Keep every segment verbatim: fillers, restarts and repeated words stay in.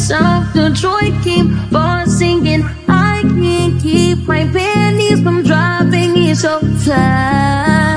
south, the joy keep on singing. I can't keep my panties from dropping. It's so fly,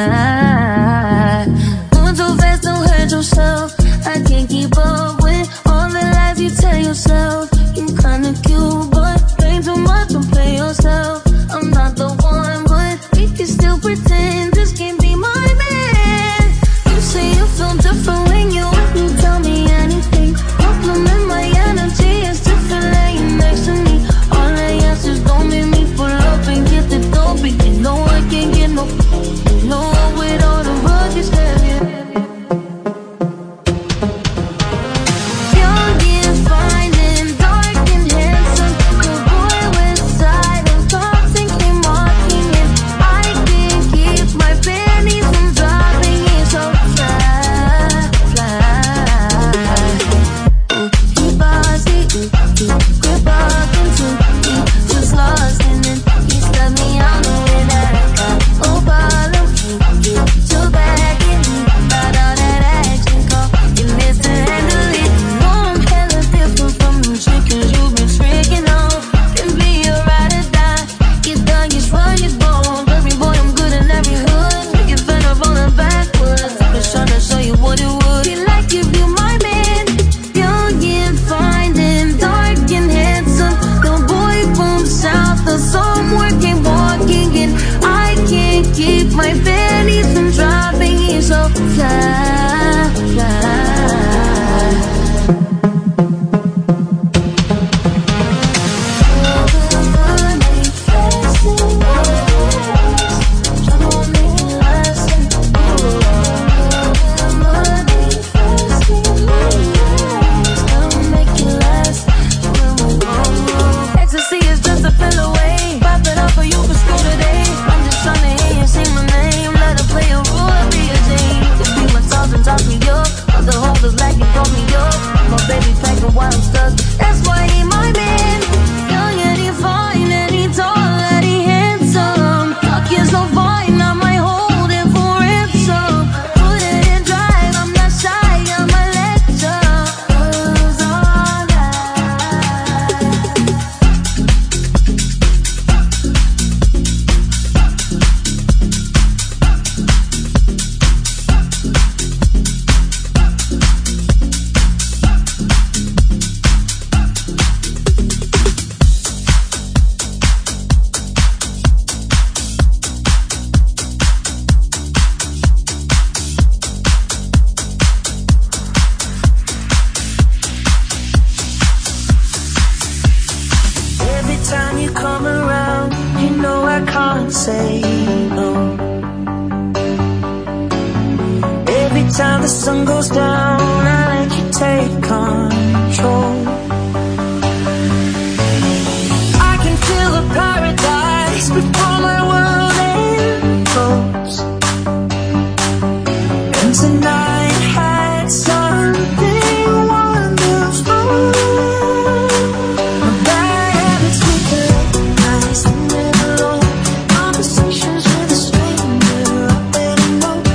fly. Moving so fast, don't hurt yourself. I can't keep up with all the lies you tell yourself. You kinda cute, but ain't too much to play yourself. I'm not the one, but we can still pretend this can be my man. You say you feel different when you you tell me anything. Compliment my energy, it's different laying next to me. All I ask is don't make me pull up and get the dope. You know I can't get no, no with all the rugged stuff.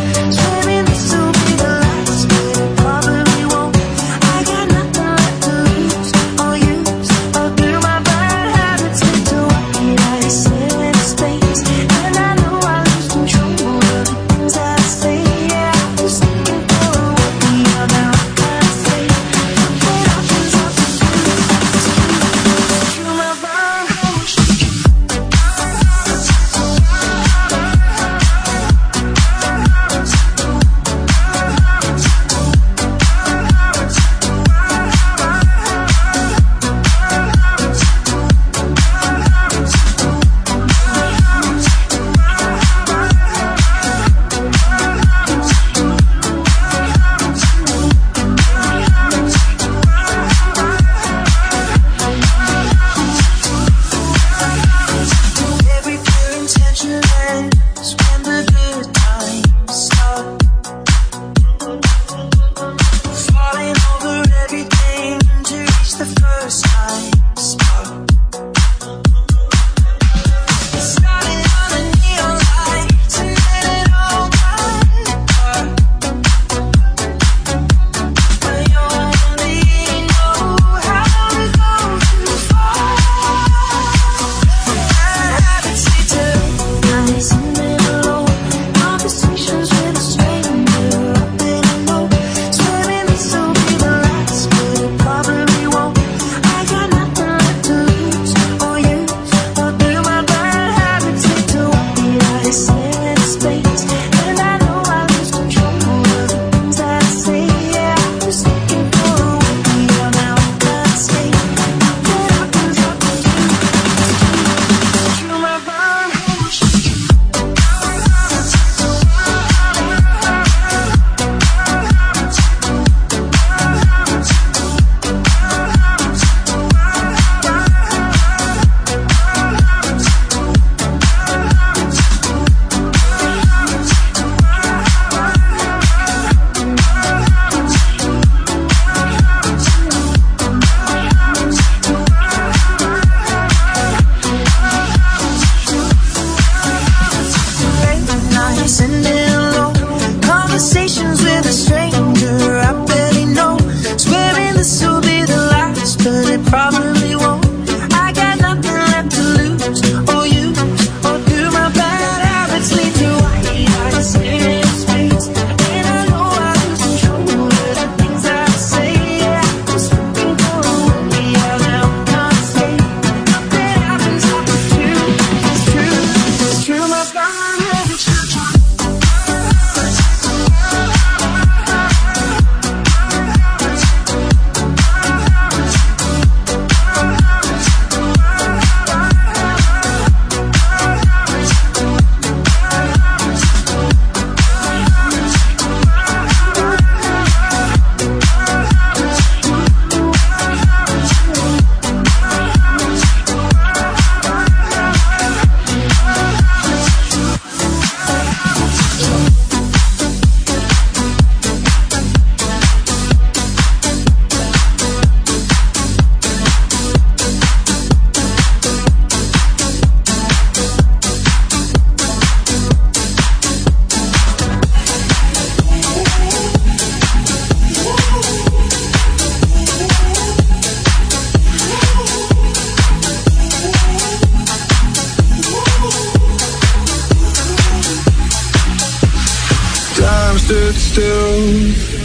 To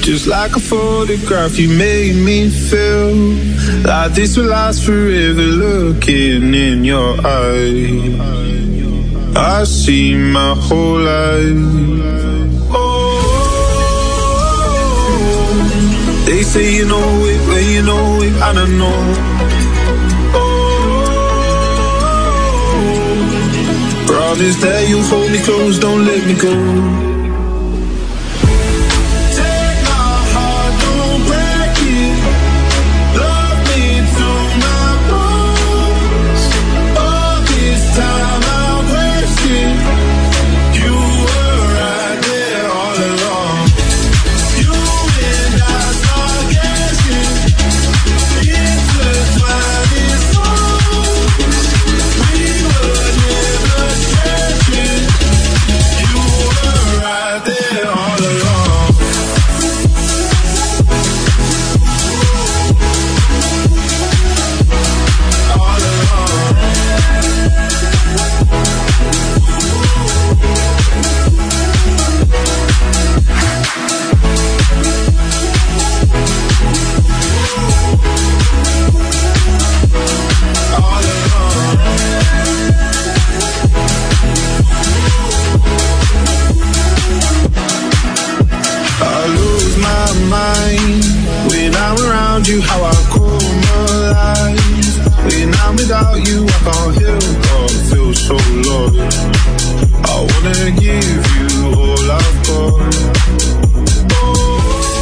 Just like a photograph, you made me feel like this will last forever. Looking in your eyes, I see my whole life. Oh, they say you know it when you know it, I don't know. Oh, promise that you'll hold me close, don't let me go. You how I come alive. When I'm without you, I can't help but feel so lost. I wanna give you all I've got. Oh,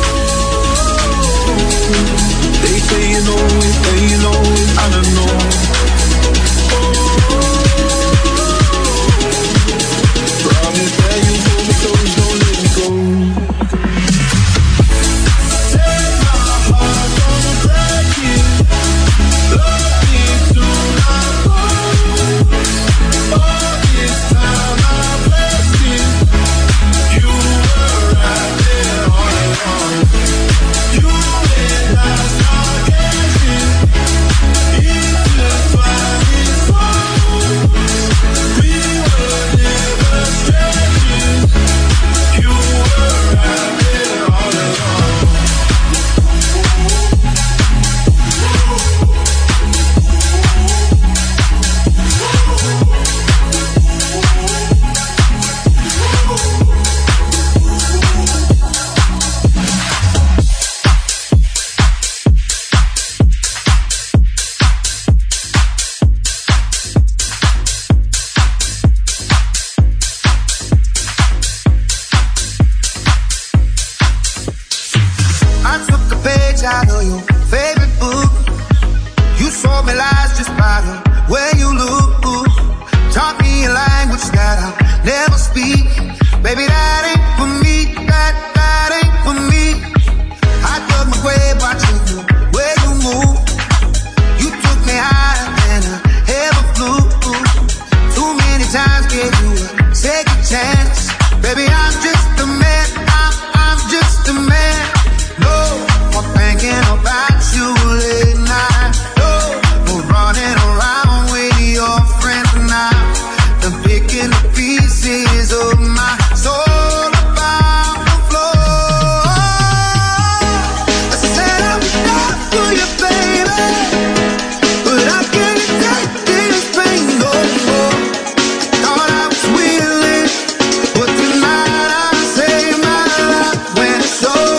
they say you know it, they you know it, I don't know. Oh, promise that you hold me close, don't let me go. So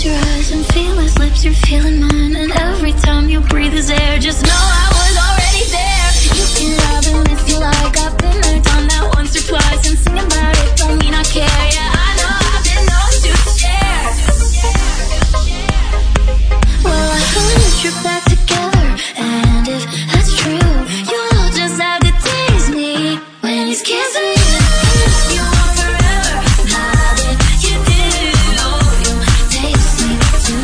close your eyes and feel his lips, you're feeling mine. And every time you breathe his air, just know I was already there. You can love him if you like, I've been there, done that once or twice. And singing about it don't mean I care. Yeah, I know I've been known to share. Well, I heard that you're back together, and if that's true, you'll just have to tease me when he's kissing you. You want forever, how did you do? You taste me too.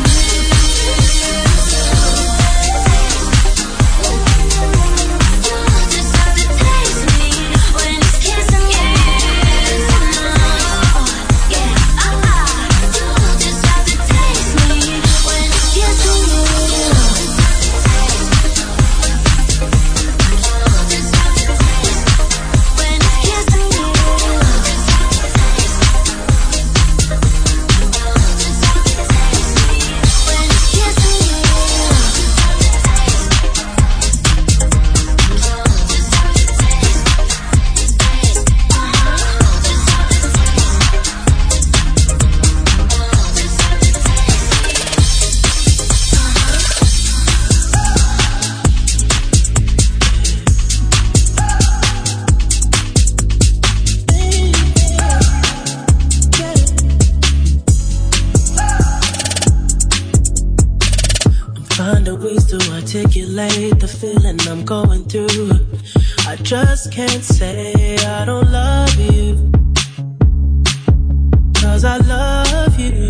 You'll just have to taste me when he's kissing you. Yeah, ah, you'll just have to taste me when he's kissing you. Articulate the feeling I'm going through. I just can't say I don't love you, 'cause I love you.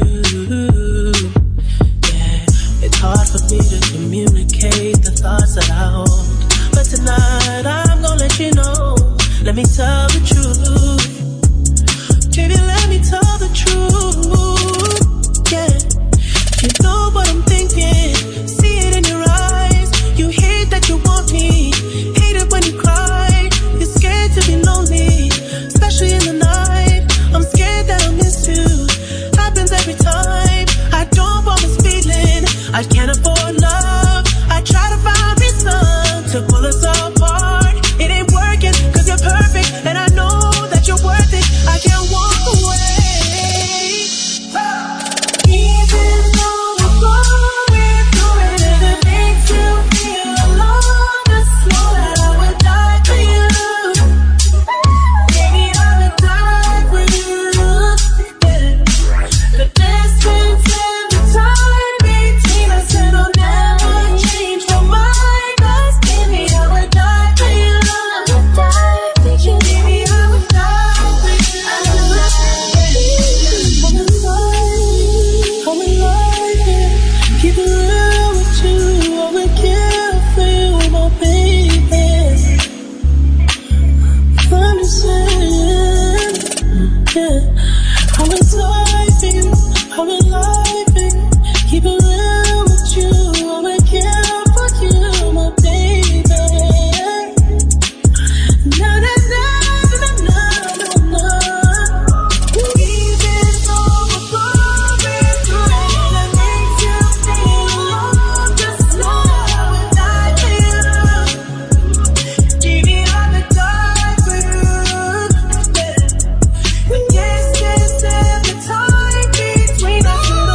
Yeah, it's hard for me to communicate the thoughts that I hold, but tonight I'm gonna let you know. Let me tell the truth. Baby, let me tell the truth. Yeah, you know what I'm thinking. See it in your eyes. You hate that you want me. Hate it when you cry. You're scared to be lonely, especially in the night. I'm scared that I'll miss you. Happens every time. I don't want this feeling. I can't afford love. I try to find reason to pull us apart. It ain't working 'cause you're perfect, and I know that you're worth it. I can't walk away. Even though we're going through it, and it makes you feel alone, just know that I would die for you. Baby, I would die for you. Yeah. The distance and the time between us, and I'll never change my mind. 'Cause baby, I would die for you. I would die for you. Baby, I would die for you. I would die for you. I'm in love. I'm in love. Yeah. Keep it real with you. I would kill for you, my baby. I'm just saying. Yeah. I'm in love for you. I'm in love for you. Keep it real with you. I would kill for you, my baby. Na na na na na na na. Even though we're going through it, and it makes you feel alone, just know I would die for you. Baby, I would die for you. Yeah. The distance and the time between us, and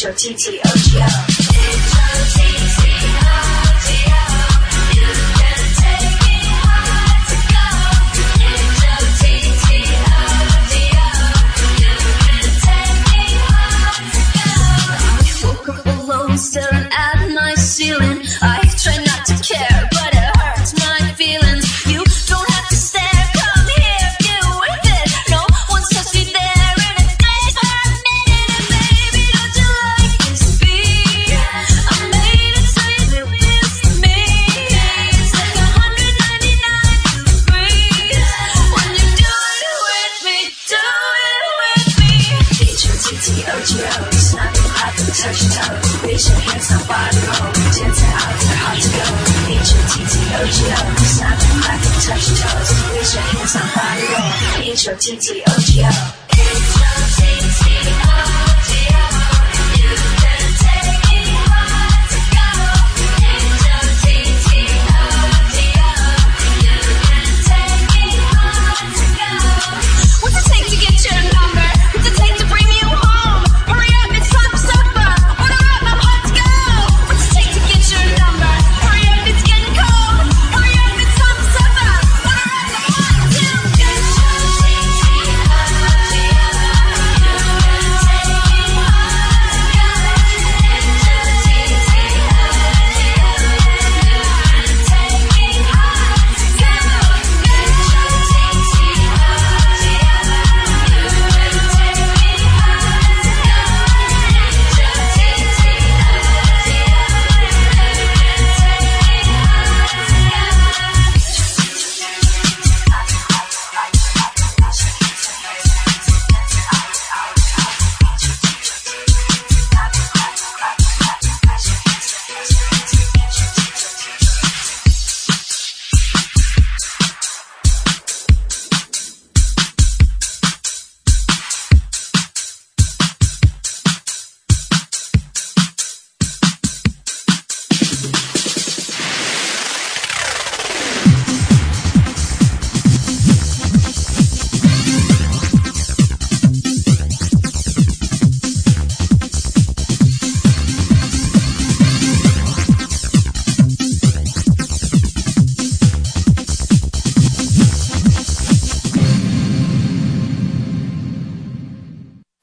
H O T T O G O. H O T T O G O. You can take me hard to go. H O T T O G O. You can take me hard to go. I woke up alone, staring at my ceiling. I try not to care, but it hurts my feelings. You don't have to stare, come here, do with it. No one's touched me there in a day for a minute. And baby, don't you like this beat? I made it so you miss me. It's like a hundred ninety-nine to breathe. When you do it with me, do it with me. H O T T O G O, snapping hot to touch your toes. Raise your hands, somebody roll. Dancing out there, hard to go. H O T T O G O, snapping hot to touch your toes. Raise your hands, somebody roll. H O T T O G O.